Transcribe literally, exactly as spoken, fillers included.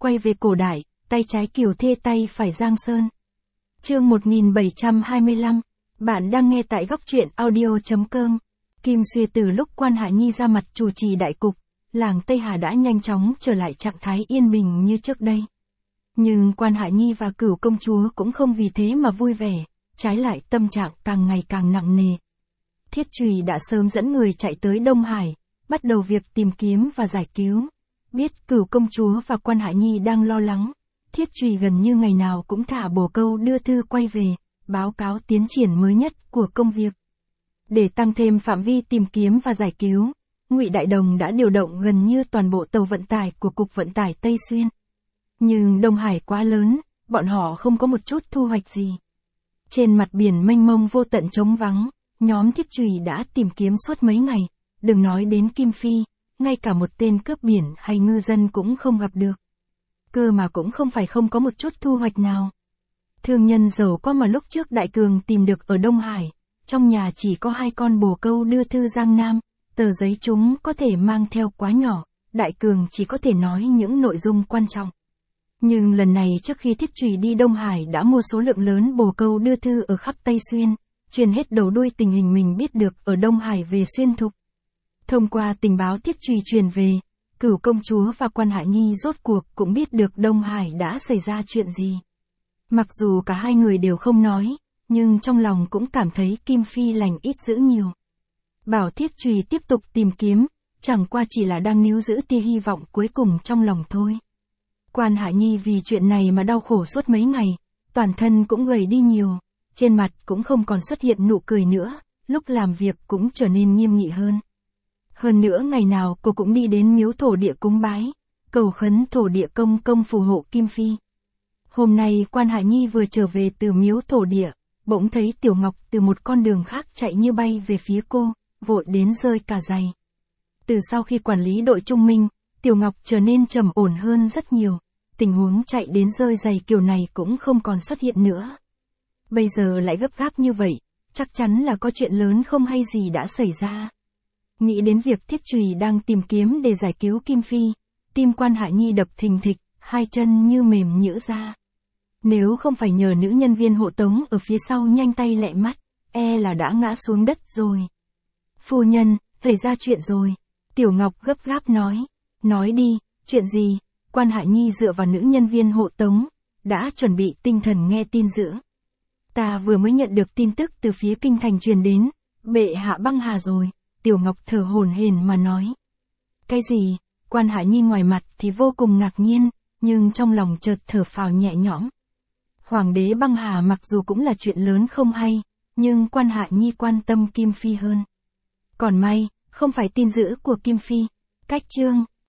quay về cổ đại, tay trái Kiều Thê tay phải Giang Sơn. Chương một nghìn bảy trăm hai mươi lăm, bạn đang nghe tại góc truyện audio chấm com. Kim Xuyê từ lúc Quan Hạ Nhi ra mặt chủ trì đại cục, làng Tây Hà đã nhanh chóng trở lại trạng thái yên bình như trước đây. Nhưng Quan Hạ Nhi và Cửu công chúa cũng không vì thế mà vui vẻ, trái lại tâm trạng càng ngày càng nặng nề. Thiết Trùy đã sớm dẫn người chạy tới Đông Hải, bắt đầu việc tìm kiếm và giải cứu. Biết Cửu công chúa và Quan Hạ Nhi đang lo lắng, Thiết Trùy gần như ngày nào cũng thả bồ câu đưa thư quay về, báo cáo tiến triển mới nhất của công việc. Để tăng thêm phạm vi tìm kiếm và giải cứu, Ngụy Đại Đồng đã điều động gần như toàn bộ tàu vận tải của Cục Vận tải Tây Xuyên. Nhưng Đông Hải quá lớn, bọn họ không có một chút thu hoạch gì. Trên mặt biển mênh mông vô tận trống vắng, nhóm Thiết Trùy đã tìm kiếm suốt mấy ngày, đừng nói đến Kim Phi, ngay cả một tên cướp biển hay ngư dân cũng không gặp được. Cơ mà cũng không phải không có một chút thu hoạch nào. Thương nhân giàu có mà lúc trước Đại Cường tìm được ở Đông Hải, trong nhà chỉ có hai con bồ câu đưa thư Giang Nam, tờ giấy chúng có thể mang theo quá nhỏ, Đại Cường chỉ có thể nói những nội dung quan trọng. Nhưng lần này trước khi Thiết Trùy đi Đông Hải đã mua số lượng lớn bồ câu đưa thư ở khắp Tây Xuyên, truyền hết đầu đuôi tình hình mình biết được ở Đông Hải về Xuyên Thục. Thông qua tình báo Thiết Trùy truyền về, Cửu công chúa và Quan Hạ Nhi rốt cuộc cũng biết được Đông Hải đã xảy ra chuyện gì. Mặc dù cả hai người đều không nói, nhưng trong lòng cũng cảm thấy Kim Phi lành ít dữ nhiều. Bảo Thiết Trùy tiếp tục tìm kiếm, chẳng qua chỉ là đang níu giữ tia hy vọng cuối cùng trong lòng thôi. Quan Hạ Nhi vì chuyện này mà đau khổ suốt mấy ngày, toàn thân cũng gầy đi nhiều, trên mặt cũng không còn xuất hiện nụ cười nữa, lúc làm việc cũng trở nên nghiêm nghị hơn. Hơn nữa ngày nào cô cũng đi đến miếu thổ địa cúng bái, cầu khấn thổ địa công công phù hộ Kim Phi. Hôm nay Quan Hạ Nhi vừa trở về từ miếu thổ địa, bỗng thấy Tiểu Ngọc từ một con đường khác chạy như bay về phía cô, vội đến rơi cả giày. Từ sau khi quản lý đội Trung Minh, Tiểu Ngọc trở nên trầm ổn hơn rất nhiều, tình huống chạy đến rơi giày kiểu này cũng không còn xuất hiện nữa. Bây giờ lại gấp gáp như vậy, chắc chắn là có chuyện lớn không hay gì đã xảy ra. Nghĩ đến việc Thiết Trùy đang tìm kiếm để giải cứu Kim Phi, tim Quan Hạ Nhi đập thình thịch, hai chân như mềm nhũn ra. Nếu không phải nhờ nữ nhân viên hộ tống ở phía sau nhanh tay lẹ mắt, e là đã ngã xuống đất rồi. Phu nhân, xảy ra chuyện rồi. Tiểu Ngọc gấp gáp nói. Nói đi, chuyện gì? Quan Hạ Nhi dựa vào nữ nhân viên hộ tống, đã chuẩn bị tinh thần nghe tin dữ. Ta vừa mới nhận được tin tức từ phía kinh thành truyền đến, bệ hạ băng hà rồi. Tiểu Ngọc thở hổn hển mà nói. Cái gì? Quan Hạ Nhi ngoài mặt thì vô cùng ngạc nhiên, nhưng trong lòng chợt thở phào nhẹ nhõm. Hoàng đế băng hà mặc dù cũng là chuyện lớn không hay, nhưng Quan Hạ Nhi quan tâm Kim Phi hơn. Còn may, không phải tin dữ của Kim Phi. Cách chương